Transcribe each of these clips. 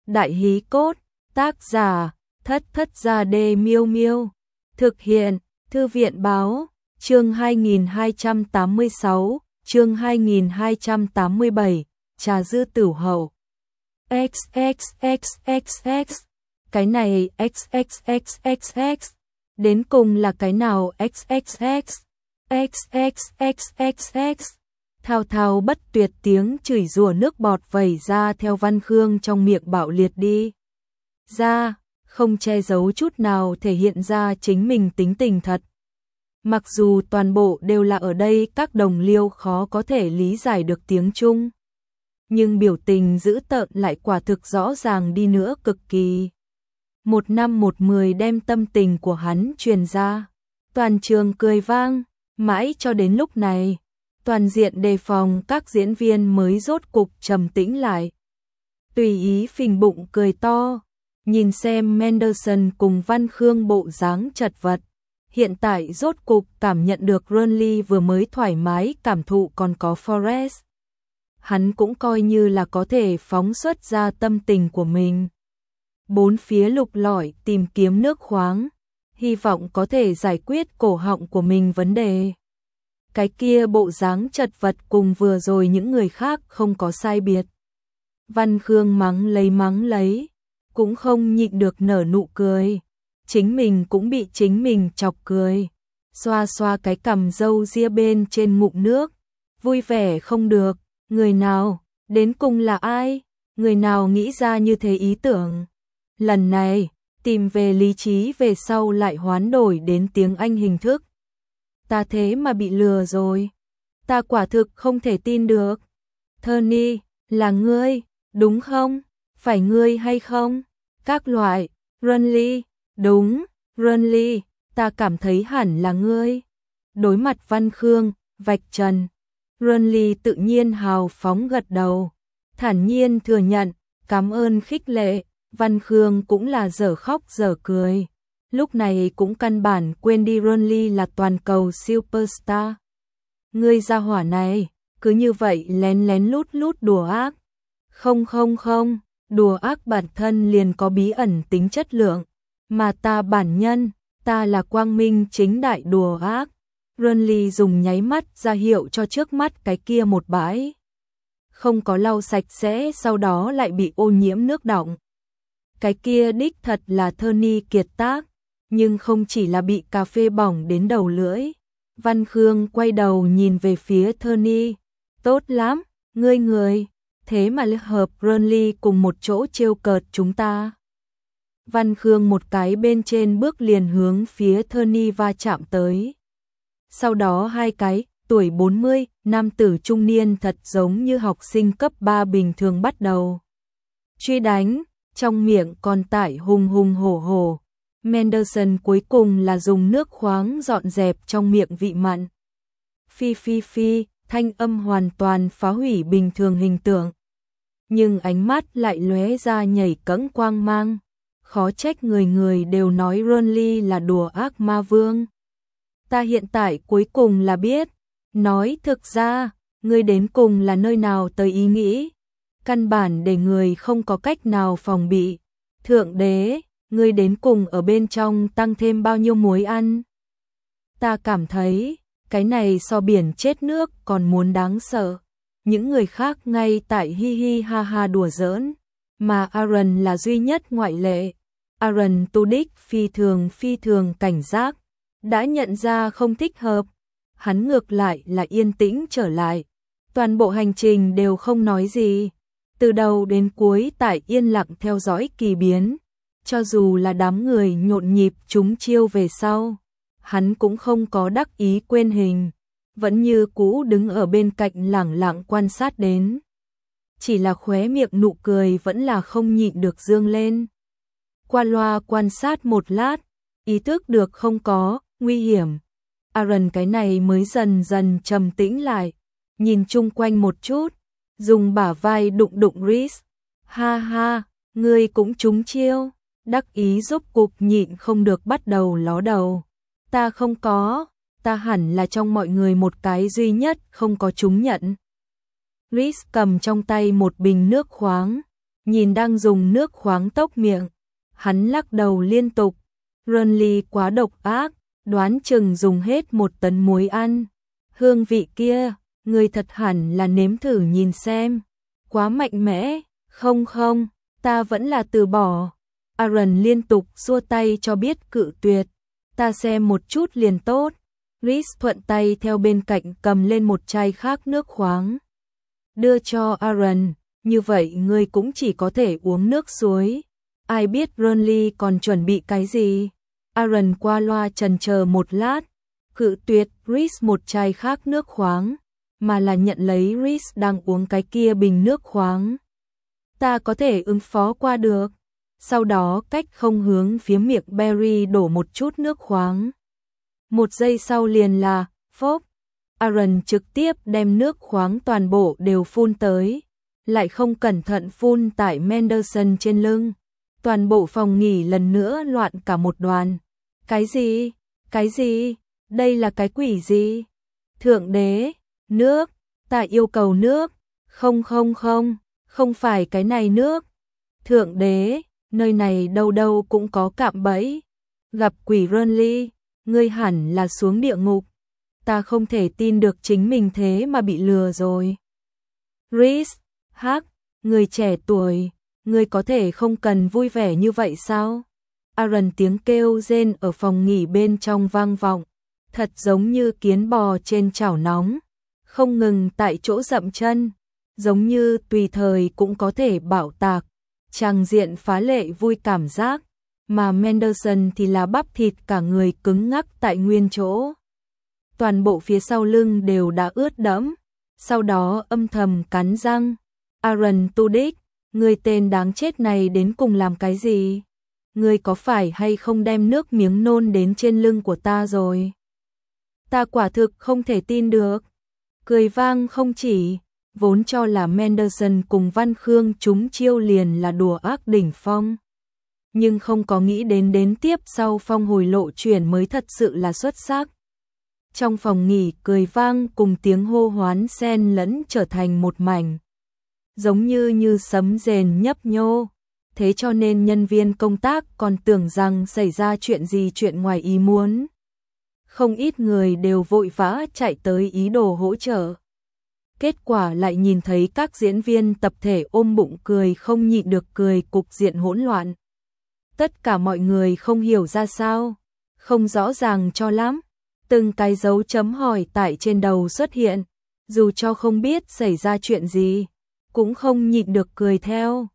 Đại hí cốt, tác giả, Thất Thất Gia Đê Miêu Miêu. Thực hiện, Thư viện báo, chương 2286, chương 2287, Trà Dư Tửu Hậu. XXXXX, cái này XXXXX, đến cùng là cái nào XXX, XXXXX. Thao thao bất tuyệt tiếng chửi rủa nước bọt vẩy ra theo Văn Khương trong miệng bạo liệt đi ra, không che giấu chút nào thể hiện ra chính mình tính tình thật. Mặc dù toàn bộ đều là ở đây các đồng liêu khó có thể lý giải được tiếng Trung, nhưng biểu tình dữ tợn lại quả thực rõ ràng đi nữa cực kỳ. Một năm một mười đem tâm tình của hắn truyền ra, toàn trường cười vang, mãi cho đến lúc này, toàn diện đề phòng các diễn viên mới rốt cục trầm tĩnh lại. Tùy ý phình bụng cười to, nhìn xem Mendelssohn cùng Văn Khương bộ dáng chật vật. Hiện tại rốt cục cảm nhận được Ronly vừa mới thoải mái cảm thụ còn có Forrest. Hắn cũng coi như là có thể phóng xuất ra tâm tình của mình. Bốn phía lục lọi tìm kiếm nước khoáng, hy vọng có thể giải quyết cổ họng của mình vấn đề. Cái kia bộ dáng chật vật cùng vừa rồi những người khác không có sai biệt. Văn Khương mắng lấy, cũng không nhịn được nở nụ cười. Chính mình cũng bị chính mình chọc cười. Xoa xoa cái cằm râu ria bên trên ngụm nước. Vui vẻ không được. Người nào, đến cùng là ai? Người nào nghĩ ra như thế ý tưởng? Lần này, tìm về lý trí về sau lại hoán đổi đến tiếng Anh hình thức. Ta thế mà bị lừa rồi. Ta quả thực không thể tin được. Tony, là ngươi, đúng không? Phải ngươi hay không? Các loại, Ronly, đúng, Ronly, ta cảm thấy hẳn là ngươi. Đối mặt Văn Khương, vạch trần, Ronly tự nhiên hào phóng gật đầu, thản nhiên thừa nhận, cảm ơn khích lệ. Văn Khương cũng là dở khóc dở cười. Lúc này cũng căn bản quên đi Ronly là toàn cầu superstar. Ngươi gia hỏa này, cứ như vậy lén lén lút đùa ác. Không, đùa ác bản thân liền có bí ẩn tính chất lượng. Mà ta bản nhân, ta là quang minh chính đại đùa ác. Ronly dùng nháy mắt ra hiệu cho trước mắt cái kia một bãi. Không có lau sạch sẽ sau đó lại bị ô nhiễm nước đọng. Cái kia đích thật là Tony kiệt tác. Nhưng không chỉ là bị cà phê bỏng đến đầu lưỡi. Văn Khương quay đầu nhìn về phía Tony. Tốt lắm, ngươi, thế mà hợp Ronly cùng một chỗ trêu cợt chúng ta. Văn Khương một cái bên trên bước liền hướng phía Tony va chạm tới. Sau đó hai cái, tuổi 40, nam tử trung niên thật giống như học sinh cấp 3 bình thường bắt đầu truy đánh, trong miệng còn tải hùng hổ. Mendelssohn cuối cùng là dùng nước khoáng dọn dẹp trong miệng vị mặn. Phi, thanh âm hoàn toàn phá hủy bình thường hình tượng. Nhưng ánh mắt lại lóe ra nhảy cẫng quang mang. Khó trách người đều nói Ronly là đùa ác ma vương. Ta hiện tại cuối cùng là biết. Nói thực ra, ngươi đến cùng là nơi nào tới ý nghĩ. Căn bản để người không có cách nào phòng bị. Thượng đế, ngươi đến cùng ở bên trong tăng thêm bao nhiêu muối ăn. Ta cảm thấy, cái này so biển chết nước còn muốn đáng sợ. Những người khác ngay tại hi hi ha ha đùa giỡn, mà Aaron là duy nhất ngoại lệ. Aaron Tudyk phi thường cảnh giác, đã nhận ra không thích hợp. Hắn ngược lại là yên tĩnh trở lại. Toàn bộ hành trình đều không nói gì. Từ đầu đến cuối tại yên lặng theo dõi kỳ biến. Cho dù là đám người nhộn nhịp chúng chiêu về sau, hắn cũng không có đắc ý quên hình, vẫn như cũ đứng ở bên cạnh lẳng lặng quan sát đến. Chỉ là khóe miệng nụ cười vẫn là không nhịn được dương lên. Qua loa quan sát một lát, ý thức được không có nguy hiểm. Aaron cái này mới dần dần trầm tĩnh lại, nhìn chung quanh một chút, dùng bả vai đụng Rhys. Ha, ngươi cũng trúng chiêu. Đắc ý giúp cục nhịn không được bắt đầu ló đầu. Ta không có, ta hẳn là trong mọi người một cái duy nhất không có trúng nhận. Rhys cầm trong tay một bình nước khoáng, Nhìn đang dùng nước khoáng tốc miệng, hắn lắc đầu liên tục. Renly quá độc ác, đoán chừng dùng hết 1 tấn muối ăn. Hương vị kia, người thật hẳn là nếm thử nhìn xem. Quá mạnh mẽ, không, ta vẫn là từ bỏ. Aaron liên tục xua tay cho biết cự tuyệt. Ta xem một chút liền tốt. Rhys thuận tay theo bên cạnh cầm lên một chai khác nước khoáng. Đưa cho Aaron, như vậy ngươi cũng chỉ có thể uống nước suối. Ai biết Renly còn chuẩn bị cái gì? Aaron qua loa chần chờ một lát, cự tuyệt Rhys một chai khác nước khoáng, mà là nhận lấy Rhys đang uống cái kia bình nước khoáng. Ta có thể ứng phó qua được. Sau đó cách không hướng phía miệng Barry đổ một chút nước khoáng. 1 giây sau liền là, phốc. Aaron trực tiếp đem nước khoáng toàn bộ đều phun tới, lại không cẩn thận phun tại Manderson trên lưng. Toàn bộ phòng nghỉ lần nữa loạn cả một đoàn. Cái gì? Cái gì? Đây là cái quỷ gì? Thượng đế, nước, ta yêu cầu nước. Không phải cái này nước. Thượng đế, nơi này đâu đâu cũng có cạm bẫy. Gặp quỷ Renly, ngươi hẳn là xuống địa ngục. Ta không thể tin được chính mình thế mà bị lừa rồi. Rhys, người trẻ tuổi, ngươi có thể không cần vui vẻ như vậy sao? Aaron tiếng kêu rên ở phòng nghỉ bên trong vang vọng, thật giống như kiến bò trên chảo nóng, không ngừng tại chỗ dậm chân, giống như tùy thời cũng có thể bạo tạc, tràng diện phá lệ vui cảm giác, mà Manderson thì là bắp thịt cả người cứng ngắc tại nguyên chỗ. Toàn bộ phía sau lưng đều đã ướt đẫm, sau đó âm thầm cắn răng. Aaron Tudyk, người tên đáng chết này đến cùng làm cái gì? Ngươi có phải hay không đem nước miếng nôn đến trên lưng của ta rồi? Ta quả thực không thể tin được. Cười vang không chỉ, vốn cho là Manderson cùng Văn Khương chúng chiêu liền là đùa ác đỉnh phong. Nhưng không có nghĩ đến tiếp sau phong hồi lộ chuyển mới thật sự là xuất sắc. Trong phòng nghỉ cười vang cùng tiếng hô hoán xen lẫn trở thành một mảnh. Giống như sấm rền nhấp nhô. Thế cho nên nhân viên công tác còn tưởng rằng xảy ra chuyện ngoài ý muốn. Không ít người đều vội vã chạy tới ý đồ hỗ trợ. Kết quả lại nhìn thấy các diễn viên tập thể ôm bụng cười không nhịn được cười, cục diện hỗn loạn. Tất cả mọi người không hiểu ra sao, không rõ ràng cho lắm. Từng cái dấu chấm hỏi tại trên đầu xuất hiện, dù cho không biết xảy ra chuyện gì, cũng không nhịn được cười theo.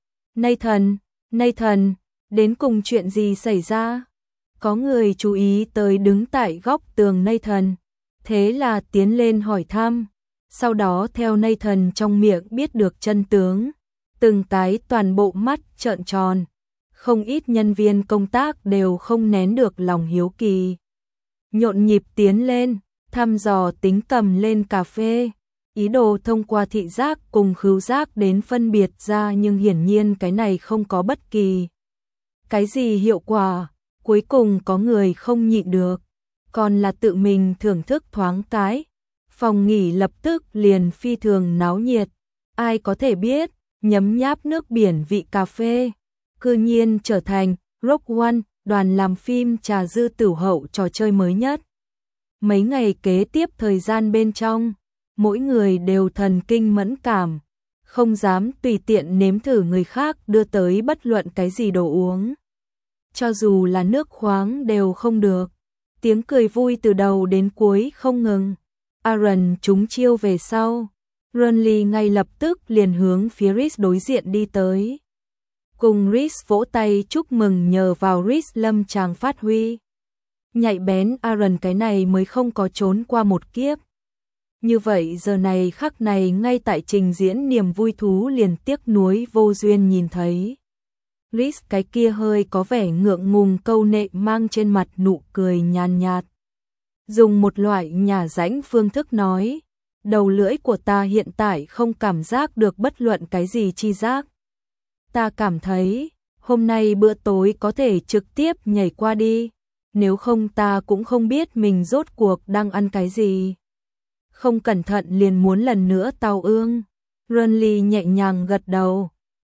Nathan, đến cùng chuyện gì xảy ra? Có người chú ý tới đứng tại góc tường Nathan, thế là tiến lên hỏi thăm, sau đó theo Nathan trong miệng biết được chân tướng, từng cái toàn bộ mắt trợn tròn, không ít nhân viên công tác đều không nén được lòng hiếu kỳ. Nhộn nhịp tiến lên, thăm dò tính cầm lên cà phê, ý đồ thông qua thị giác cùng khứu giác đến phân biệt ra, nhưng hiển nhiên cái này không có bất kỳ cái gì hiệu quả. Cuối cùng có người không nhịn được, còn là tự mình thưởng thức thoáng cái. Phòng nghỉ lập tức liền phi thường náo nhiệt, ai có thể biết, nhấm nháp nước biển vị cà phê, cư nhiên trở thành Rogue One, đoàn làm phim trà dư tửu hậu trò chơi mới nhất. Mấy ngày kế tiếp thời gian bên trong, mỗi người đều thần kinh mẫn cảm, không dám tùy tiện nếm thử người khác đưa tới bất luận cái gì đồ uống. Cho dù là nước khoáng đều không được. Tiếng cười vui từ đầu đến cuối không ngừng. Aaron trúng chiêu về sau, Renly ngay lập tức liền hướng phía Rhys đối diện đi tới. Cùng Rhys vỗ tay chúc mừng, nhờ vào Rhys lâm tràng phát huy. Nhạy bén Aaron cái này mới không có trốn qua một kiếp. Như vậy giờ này khắc này ngay tại trình diễn niềm vui thú liền tiếc nuối vô duyên nhìn thấy. Rhys cái kia hơi có vẻ ngượng ngùng câu nệ mang trên mặt nụ cười nhàn nhạt. Dùng một loại nhả rãnh phương thức nói, đầu lưỡi của ta hiện tại không cảm giác được bất luận cái gì chi giác. Ta cảm thấy, hôm nay bữa tối có thể trực tiếp nhảy qua đi, nếu không ta cũng không biết mình rốt cuộc đang ăn cái gì. Không cẩn thận liền muốn lần nữa tao ương. Renly nhẹ nhàng gật đầu.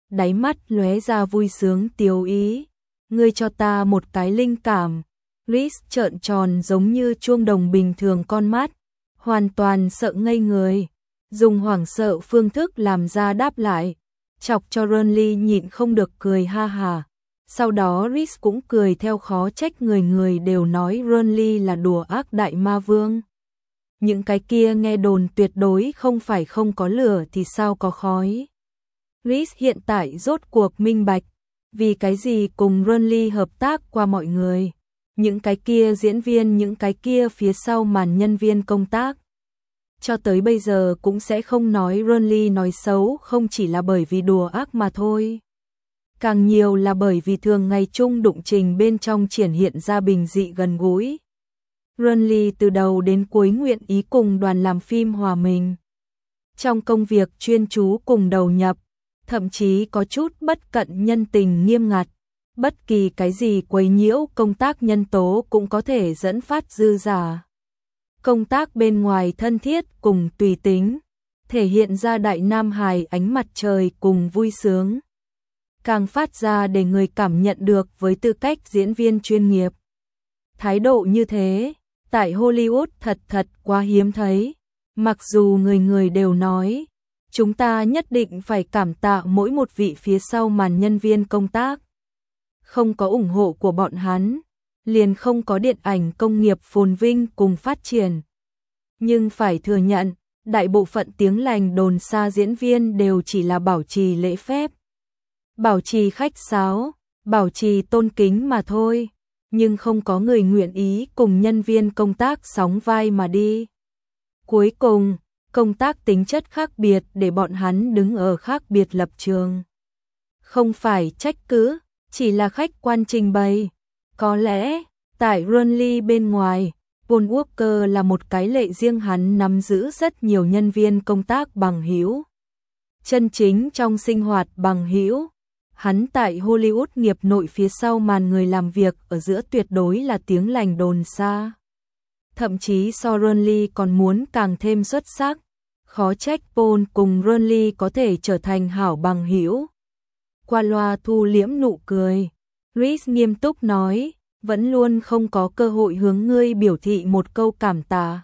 đáy mắt lóe ra vui sướng tiêu ý. Ngươi cho ta một cái linh cảm. Rhys trợn tròn giống như chuông đồng bình thường con mắt, hoàn toàn sợ ngây người, dùng hoảng sợ phương thức làm ra đáp lại, chọc cho Renly nhịn không được cười ha hà. Sau đó Rhys cũng cười theo, khó trách người người đều nói Renly là đùa ác đại ma vương. Những cái kia nghe đồn tuyệt đối không phải không có lửa thì sao có khói. Rhys hiện tại rốt cuộc minh bạch, vì cái gì cùng Renly hợp tác qua mọi người. Những cái kia diễn viên, những cái kia phía sau màn nhân viên công tác, cho tới bây giờ cũng sẽ không nói Renly nói xấu, không chỉ là bởi vì đùa ác mà thôi. Càng nhiều là bởi vì thường ngày chung đụng trình bên trong triển hiện ra bình dị gần gũi. Renly từ đầu đến cuối nguyện ý cùng đoàn làm phim hòa mình. Trong công việc chuyên chú cùng đầu nhập, thậm chí có chút bất cận nhân tình nghiêm ngặt. Bất kỳ cái gì quấy nhiễu công tác nhân tố cũng có thể dẫn phát dư giả. Công tác bên ngoài thân thiết cùng tùy tính, thể hiện ra đại nam hài ánh mặt trời cùng vui sướng. Càng phát ra để người cảm nhận được với tư cách diễn viên chuyên nghiệp. Thái độ như thế, tại Hollywood thật quá hiếm thấy. Mặc dù người người đều nói, chúng ta nhất định phải cảm tạ mỗi một vị phía sau màn nhân viên công tác. Không có ủng hộ của bọn hắn, liền không có điện ảnh công nghiệp phồn vinh cùng phát triển. Nhưng phải thừa nhận, đại bộ phận tiếng lành đồn xa diễn viên đều chỉ là bảo trì lễ phép, bảo trì khách sáo, bảo trì tôn kính mà thôi. Nhưng không có người nguyện ý cùng nhân viên công tác sóng vai mà đi. Cuối cùng, công tác tính chất khác biệt để bọn hắn đứng ở khác biệt lập trường. Không phải trách cứ, chỉ là khách quan trình bày. Có lẽ, tại Renly bên ngoài, Paul Walker là một cái lệ riêng, hắn nắm giữ rất nhiều nhân viên công tác bằng hữu. Chân chính trong sinh hoạt bằng hữu, hắn tại Hollywood nghiệp nội phía sau màn người làm việc ở giữa tuyệt đối là tiếng lành đồn xa. Thậm chí so Renly còn muốn càng thêm xuất sắc, khó trách Paul cùng Renly có thể trở thành hảo bằng hữu. Qua loa thu liễm nụ cười, Rhys nghiêm túc nói, vẫn luôn không có cơ hội hướng ngươi biểu thị một câu cảm tạ.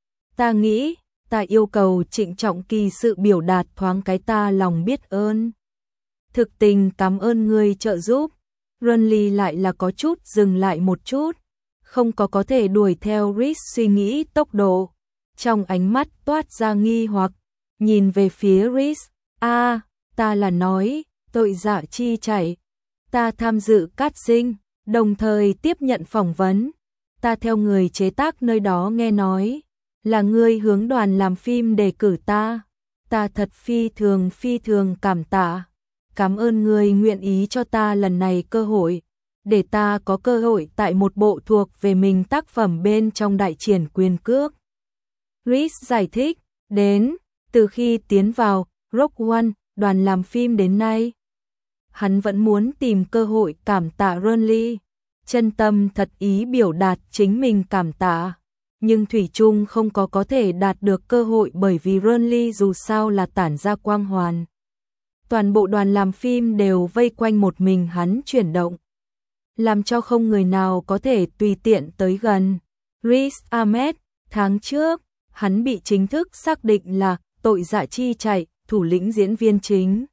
Ta nghĩ, ta yêu cầu trịnh trọng kỳ sự biểu đạt thoáng cái ta lòng biết ơn. Thực tình cảm ơn ngươi trợ giúp. Renly lại là có chút dừng lại một chút, không có thể đuổi theo Rhys suy nghĩ tốc độ. Trong ánh mắt toát ra nghi hoặc, nhìn về phía Rhys, ta là nói, tội dạ chi chảy. Ta tham dự casting, đồng thời tiếp nhận phỏng vấn. Ta theo người chế tác nơi đó nghe nói, là ngươi hướng đoàn làm phim đề cử ta. Ta thật phi thường cảm tạ. Cảm ơn ngươi nguyện ý cho ta lần này cơ hội, để ta có cơ hội tại một bộ thuộc về mình tác phẩm bên trong đại triển quyền cước. Rhys giải thích, đến, từ khi tiến vào Rogue One, đoàn làm phim đến nay, hắn vẫn muốn tìm cơ hội cảm tạ Renly, chân tâm thật ý biểu đạt chính mình cảm tạ, nhưng thủy chung không có thể đạt được cơ hội bởi vì Renly dù sao là tản ra quang hoàn. Toàn bộ đoàn làm phim đều vây quanh một mình hắn chuyển động, làm cho không người nào có thể tùy tiện tới gần. Riz Ahmed, tháng trước, hắn bị chính thức xác định là tội dạ chi chạy, thủ lĩnh diễn viên chính.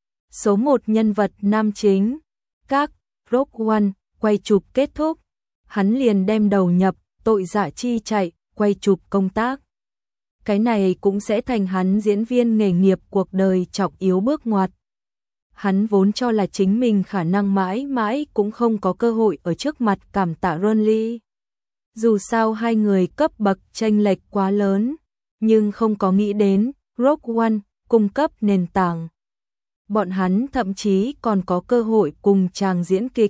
Số 1 nhân vật nam chính. Các Rogue One quay chụp kết thúc, hắn liền đem đầu nhập tội dạ chi chạy, quay chụp công tác. Cái này cũng sẽ thành hắn diễn viên nghề nghiệp cuộc đời trọng yếu bước ngoặt. Hắn vốn cho là chính mình khả năng mãi mãi cũng không có cơ hội ở trước mặt cảm tạ Renly. Dù sao hai người cấp bậc chênh lệch quá lớn, nhưng không có nghĩ đến Rogue One cung cấp nền tảng. Bọn hắn thậm chí còn có cơ hội cùng chàng diễn kịch.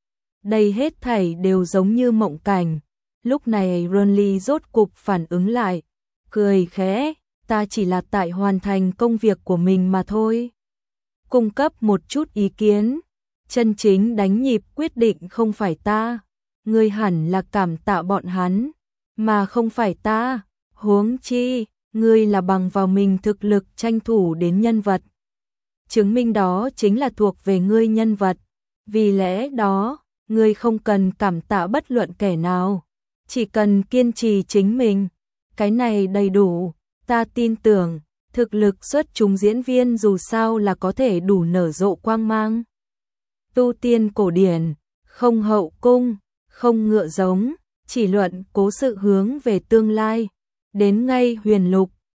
Đây hết thảy đều giống như mộng cảnh. Lúc này Renly rốt cục phản ứng lại, cười khẽ, ta chỉ là tại hoàn thành công việc của mình mà thôi. Cung cấp một chút ý kiến, chân chính đánh nhịp quyết định không phải ta, ngươi hẳn là cảm tạ bọn hắn, mà không phải ta, huống chi, ngươi là bằng vào mình thực lực tranh thủ đến nhân vật. chứng minh đó chính là thuộc về ngươi nhân vật. Vì lẽ đó, ngươi không cần cảm tạ bất luận kẻ nào, chỉ cần kiên trì chính mình. Cái này đầy đủ, ta tin tưởng, thực lực xuất chúng diễn viên dù sao là có thể đủ nở rộ quang mang. Tu tiên cổ điển, không hậu cung, không ngựa giống, chỉ luận cố sự hướng về tương lai. Đến ngay huyền lục,